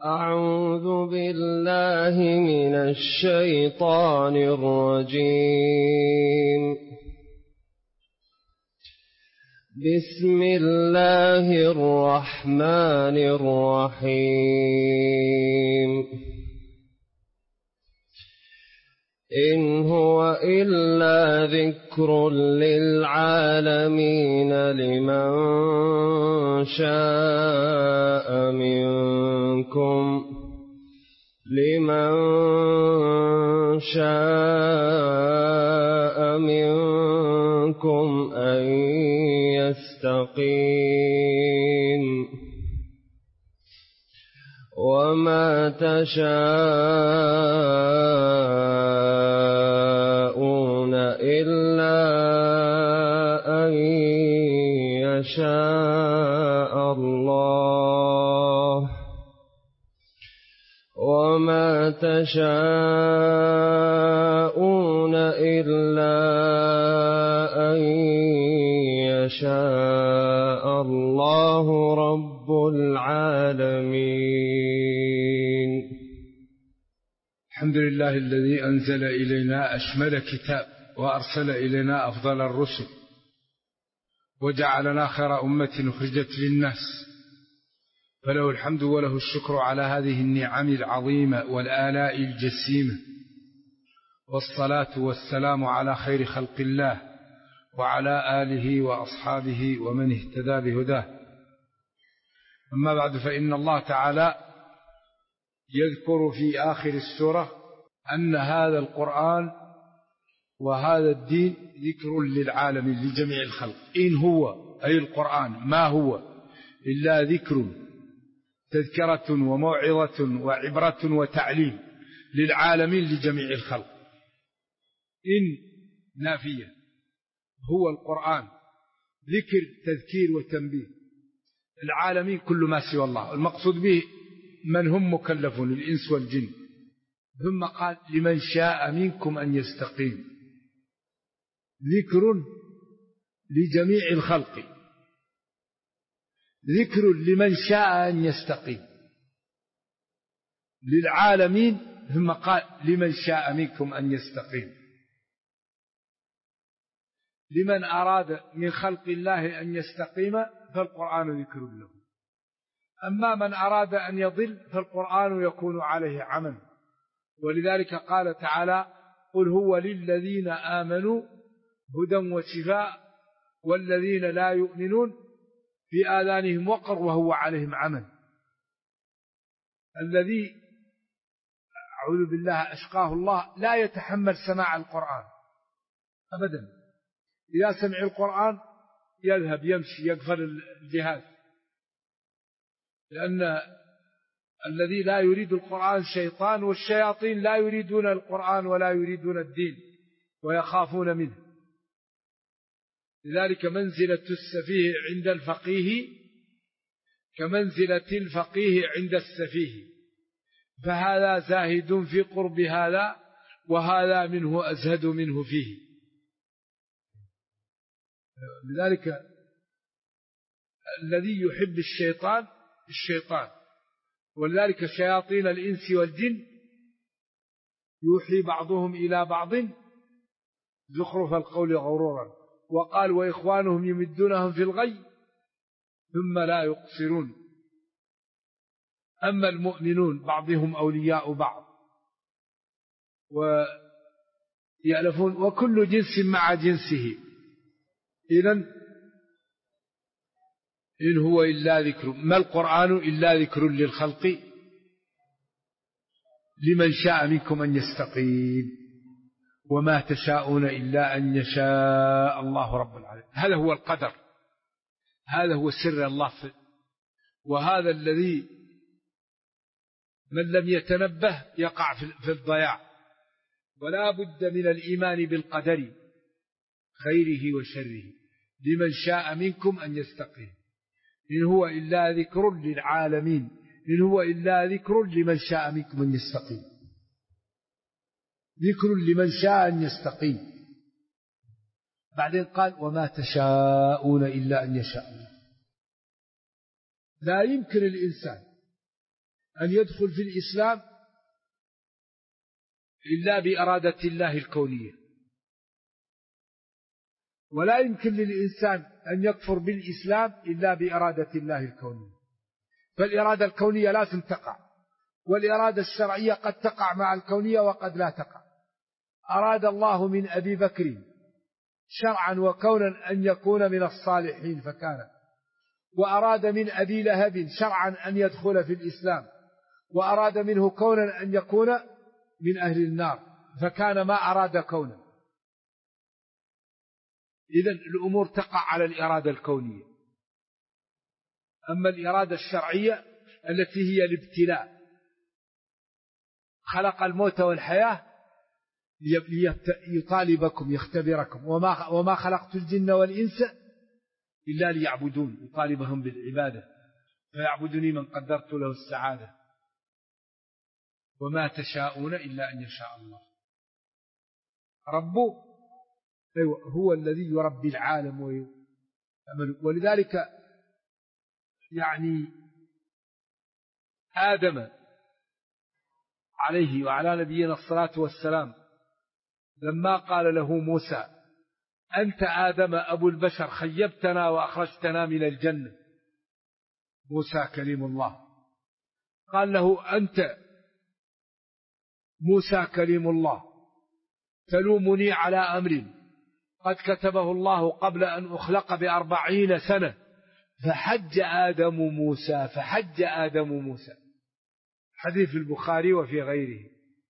أعوذ بالله من الشيطان الرجيم. بسم الله الرحمن الرحيم. إن هو إلا ذكر للعالمين لمن شاء منكم أن يستقيم وما تشاءون إلا أن يشاء الله وما تشاءون إلا أن يشاء الله رب العالمين. الحمد لله الذي أنزل إلينا أشمل كتاب وأرسل إلينا أفضل الرسل وجعلنا خير أمة أخرجت للناس، فله الحمد وله الشكر على هذه النعم العظيمة والآلاء الجسيمة، والصلاة والسلام على خير خلق الله وعلى آله وأصحابه ومن اهتدى بهداه. أما بعد، فإن الله تعالى يذكر في آخر السورة أن هذا القرآن وهذا الدين ذكر للعالم لجميع الخلق. إن هو أي القرآن ما هو إلا ذكر، تذكرة وموعظة وعبرة وتعليم للعالمين لجميع الخلق. إن نافية، هو القرآن ذكر تذكير وتنبيه العالمين كل ما سوى الله، المقصود به من هم مكلفون الإنس والجن. ثم قال لمن شاء منكم أن يستقيم، ذكر لجميع الخلق، ذكر لمن شاء أن يستقيم للعالمين. ثم قال لمن شاء منكم أن يستقيم، لمن أراد من خلق الله أن يستقيم فالقرآن ذكر له، أما من أراد أن يضل فالقرآن يكون عليه عمل. ولذلك قال تعالى قل هو للذين آمنوا هدى وشفاء والذين لا يؤمنون في آذانهم وقر وهو عليهم عمل. الذي أعوذ بالله أشقاه الله لا يتحمل سماع القرآن أبدا، إذا سمع القرآن يذهب يمشي يقفل الجهاز، لأن الذي لا يريد القرآن شيطان، والشياطين لا يريدون القرآن ولا يريدون الدين ويخافون منه. لذلك منزلة السفيه عند الفقيه كمنزلة الفقيه عند السفيه، فهذا زاهد في قرب هذا وهذا منه أزهد منه فيه. لذلك الذي يحب الشيطان، ولذلك شياطين الإنس والجن يوحي بعضهم إلى بعض زخرف القول غرورا، وقال وإخوانهم يمدونهم في الغي ثم لا يقصرون. أما المؤمنون بعضهم أولياء بعض ويألفون، وكل جنس مع جنسه. إذن إن هو إلا ذكر، ما القرآن إلا ذكر للخلق لمن شاء منكم أن يستقيم وما تشاءون إلا أن يشاء الله رب العالمين. هذا هو القدر، هذا هو سر الله وهذا الذي من لم يتنبه يقع في الضياع. ولا بد من الإيمان بالقدر خيره وشره لمن شاء منكم أن يستقيم. إن هو إلا ذكر للعالمين، إن هو إلا ذكر لمن شاء منكم أن يستقيم، ذكر لمن شاء أن يستقيم. بعدين قال وما تشاءون إلا أن يشاء الله. لا يمكن الإنسان أن يدخل في الإسلام إلا بإرادة الله الكونية، ولا يمكن للإنسان أن يكفر بالإسلام إلا بإرادة الله الكونية. فالإرادة الكونية لازم تقع، والإرادة الشرعية قد تقع مع الكونية وقد لا تقع. أراد الله من أبي بكر شرعا وكونا أن يكون من الصالحين فكان، وأراد من أبي لهب شرعا أن يدخل في الإسلام، وأراد منه كونا أن يكون من أهل النار فكان ما أراد كونا. إذن الأمور تقع على الإرادة الكونية. أما الإرادة الشرعية التي هي الابتلاء، خلق الموت والحياة ليطالبكم يختبركم، وما خلقت الجن والإنس إلا ليعبدون، يطالبهم بالعبادة، فيعبدني من قدرت له السعادة، وما تشاءون إلا أن يشاء الله. ربه هو الذي يربي العالم ولذلك يعني آدم عليه وعلى نبينا الصلاة والسلام لما قال له موسى أنت آدم أبو البشر خيبتنا وأخرجتنا من الجنة، موسى كليم الله قال له أنت موسى كليم الله تلومني على أمر قد كتبه الله قبل أن أخلق ب40 سنة، فحج آدم موسى حديث البخاري وفي غيره.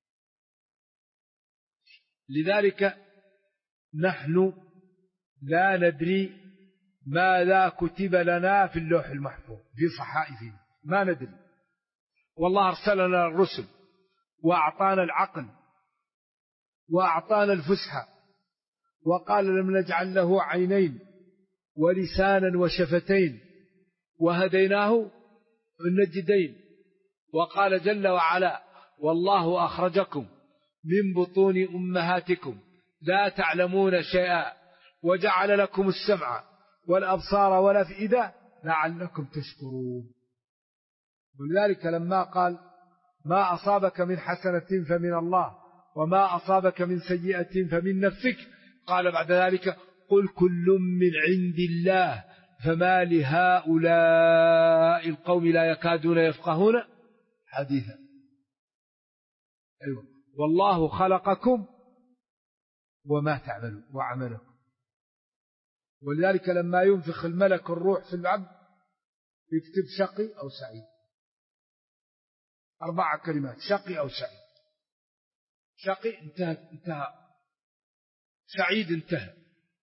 لذلك نحن لا ندري ماذا كتب لنا في اللوح المحفوظ في صحائفنا، ما ندري. والله أرسل لنا الرسل وأعطانا العقل وأعطانا الفسحة، وقال لم نجعل له عينين ولسانا وشفتين وهديناه النجدين. وقال جل وعلا والله أخرجكم من بطون أمهاتكم لا تعلمون شيئا وجعل لكم السمع والأبصار والأفئدة لعلكم تشكرون. ولذلك لما قال ما أصابك من حسنة فمن الله وما أصابك من سيئة فمن نفسك، قال بعد ذلك قل كل من عند الله فما لهؤلاء القوم لا يكادون يفقهون حديثا. أيوة. والله خلقكم وما تعملون وعملكم. ولذلك لما ينفخ الملك الروح في العبد يكتب شقي أو سعيد، 4 كلمات شقي أو سعيد. شقي انتهى، سعيد انتهى.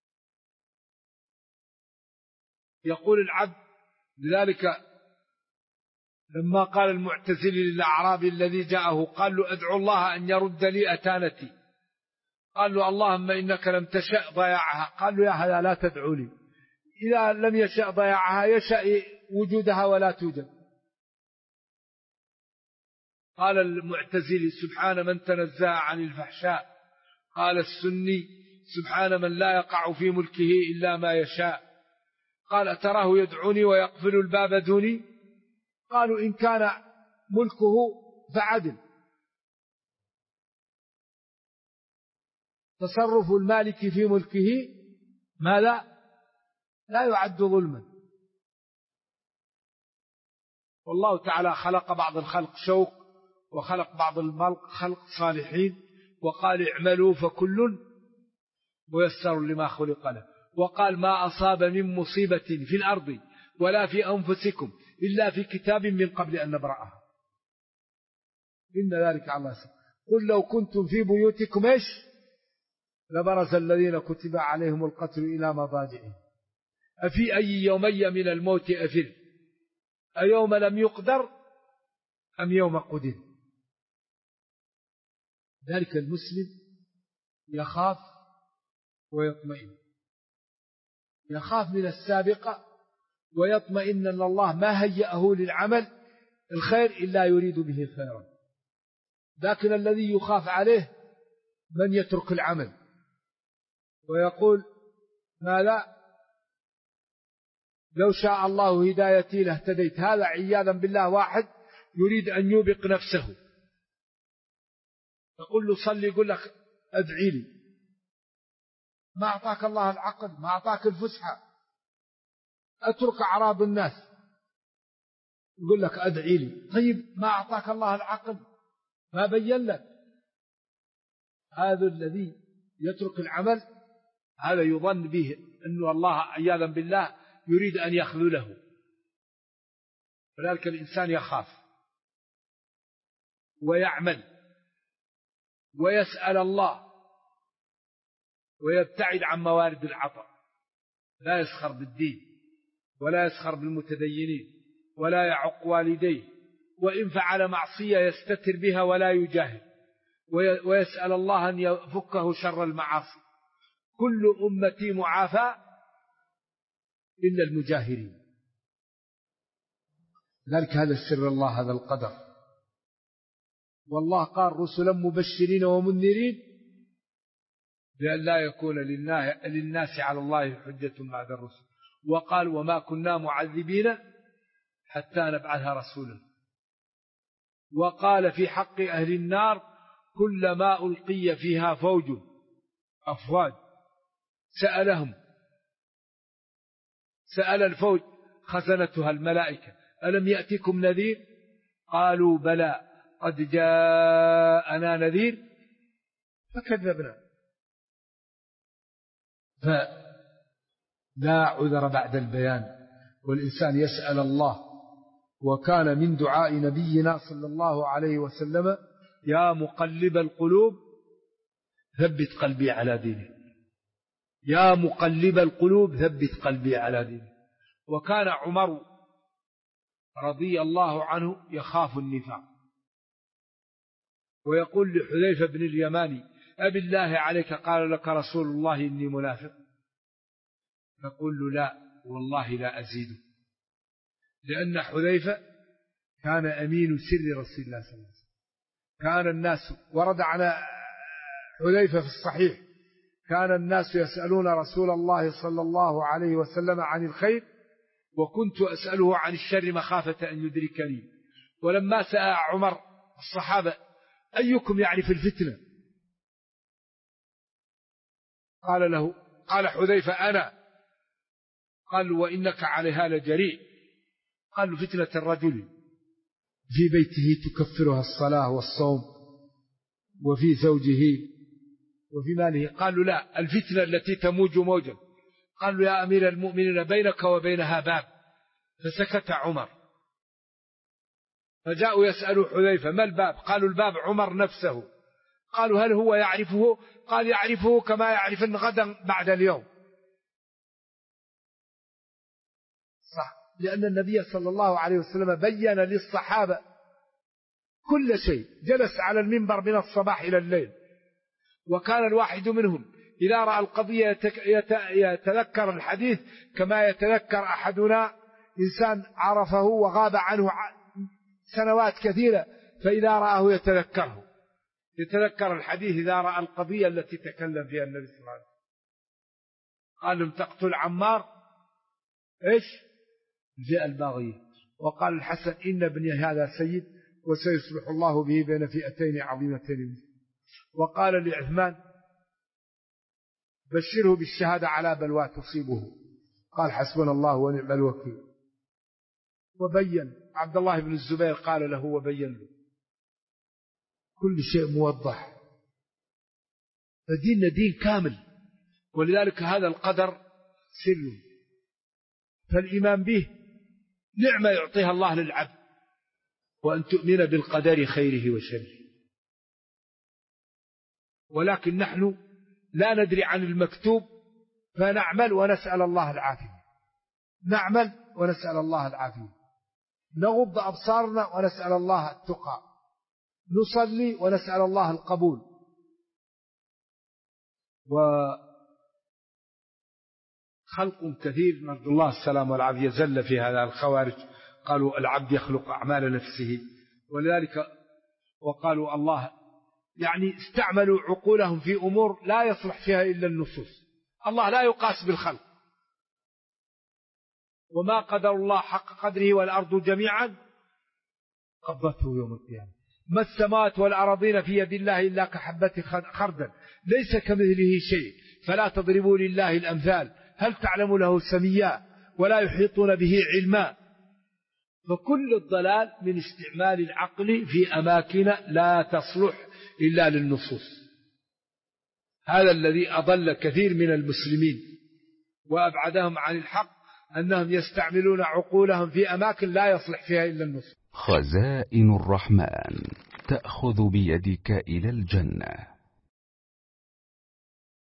يقول العبد لذلك لما قال المعتزلي للأعرابي الذي جاءه قال له أدعو الله أن يرد لي أتانتي، قال له اللهم إنك لم تشأ ضياعها، قال له يا هذا لا تدعو لي، إذا لم يشأ ضياعها يشأ وجودها ولا توجد. قال المعتزلي سبحان من تنزه عن الفحشاء، قال السني سبحان من لا يقع في ملكه إلا ما يشاء. قال أتراه يدعوني ويقفل الباب دوني؟ قالوا إن كان ملكه فعدل، تصرف المالك في ملكه ماذا لا يعد ظلما. والله تعالى خلق بعض الخلق شوق وخلق بعض الخلق صالحين، وقال اعملوا فكل ميسر لما خلق له، وقال ما أصاب من مصيبة في الأرض ولا في أنفسكم إلا في كتاب من قبل أن نبرأها إن ذلك على الله يسير. قل لو كنتم في بيوتكم إيش لبرز الذين كتب عليهم القتل إلى مضاجعهم أفي أي يومي من الموت أفر أيوم لم يقدر أم يوم قدر. ذلك المسلم يخاف ويطمئن، يخاف من السابقة ويطمئن أن الله ما هيأه للعمل الخير إلا يريد به خيرا. لكن الذي يخاف عليه من يترك العمل ويقول ما لا لو شاء الله هدايتي لاهتديت. هذا عياذا بالله واحد يريد أن يوبق نفسه، تقول له صلي يقول لك أدعي لي. ما أعطاك الله العقل، ما أعطاك الفسحة، أترك أعراض الناس، يقول لك أدعي لي. طيب ما أعطاك الله العقل، ما بين لك. هذا الذي يترك العمل هذا يظن به أن الله عياذا بالله يريد أن يخذله. فذلك الإنسان يخاف ويعمل ويسأل الله ويبتعد عن موارد العطاء، لا يسخر بالدين ولا يسخر بالمتدينين ولا يعق والديه، وإن فعل معصية يستتر بها ولا يجاهد، ويسأل الله أن يفكه شر المعاصي. كل أمتي معافى إلا المجاهرين. ذلك هذا السر الله، هذا القدر. والله قال رسلا مبشرين ومنذرين لأن لا يكون للناس على الله حجة بعد الرسل. وقال وما كنا معذبين حتى نبعث رسولا. وقال في حق أهل النار كلما ألقي فيها فوج أفواج سأل الفوج خزنتها الملائكة ألم يأتكم نذير؟ قالوا بلى قد جاءنا نذير فكذبنا. فلا عذر بعد البيان، والإنسان يسأل الله. وكان من دعاء نبينا صلى الله عليه وسلم يا مقلب القلوب ثبت قلبي على دينك، يا مقلب القلوب ثبت قلبي على دينك. وكان عمر رضي الله عنه يخاف النفاق، ويقول لحذيفة بن اليماني أبي الله عليك قال لك رسول الله إني منافق؟ فقل له لا والله لا أزيده، لأن حذيفة كان أمين سر رسول الله صلى الله عليه وسلم. كان الناس ورد على حذيفة في الصحيح كان الناس يسألون رسول الله صلى الله عليه وسلم عن الخير وكنت أسأله عن الشر مخافة أن يدركني. ولما سأل عمر الصحابة أيكم يعرف الفتنة؟ قال حذيفة أنا. قال وإنك عليها لجريء. قال فتنة الرجل في بيته تكفرها الصلاة والصوم وفي زوجه وفي ماله. قالوا لا الفتنة التي تموج موجا. قالوا يا أمير المؤمنين بينك وبينها باب. فسكت عمر. فجاءوا يسألوا حذيفة ما الباب؟ قالوا الباب عمر نفسه. قالوا هل هو يعرفه؟ قال يعرفه كما يعرف غدا بعد اليوم. صح، لأن النبي صلى الله عليه وسلم بين للصحابة كل شيء. جلس على المنبر من الصباح إلى الليل، وكان الواحد منهم إذا رأى القضية يتذكر الحديث كما يتذكر أحدنا إنسان عرفه وغاب عنه سنوات كثيرة، فإذا رآه يتذكر الحديث إذا رأى القضية التي تكلم فيها النبي صلى الله عليه وسلم. قال لم تقتل عمار إيش؟ الفئة الباغية. وقال الحسن إن ابني هذا سيد وسيصلح الله به بين فئتين عظيمتين. وقال لعثمان بشره بالشهادة على بلوى تصيبه. قال حسبنا الله ونعم الوكيل. وبين عبد الله بن الزبير قال له وبين له كل شيء موضح. فديننا دين كامل، ولذلك هذا القدر سر، فالإيمان به نعمة يعطيها الله للعبد، وأن تؤمن بالقدر خيره وشره. ولكن نحن لا ندري عن المكتوب فنعمل ونسأل الله العافية، نعمل ونسأل الله العافية، نغض أبصارنا ونسأل الله التقى، نصلي ونسأل الله القبول. وخلق كثير نرجو الله السلام والعافية زل في هذا الخوارج قالوا العبد يخلق أعمال نفسه، ولذلك وقالوا الله يعني استعملوا عقولهم في أمور لا يصلح فيها إلا النصوص. الله لا يقاس بالخلق. وما قدر الله حق قدره والأرض جميعا قبضته يوم القيامة. ما السماوات والأراضين في يد الله إلا كحبة خردل ليس كمثله شيء فلا تضربوا لله الأمثال هل تعلم له سميا ولا يحيطون به علما. فكل الضلال من استعمال العقل في أماكن لا تصلح إلا للنصوص. هذا الذي أضل كثير من المسلمين وأبعدهم عن الحق أنهم يستعملون عقولهم في أماكن لا يصلح فيها إلا النصوص. خزائن الرحمن تأخذ بيدك إلى الجنة.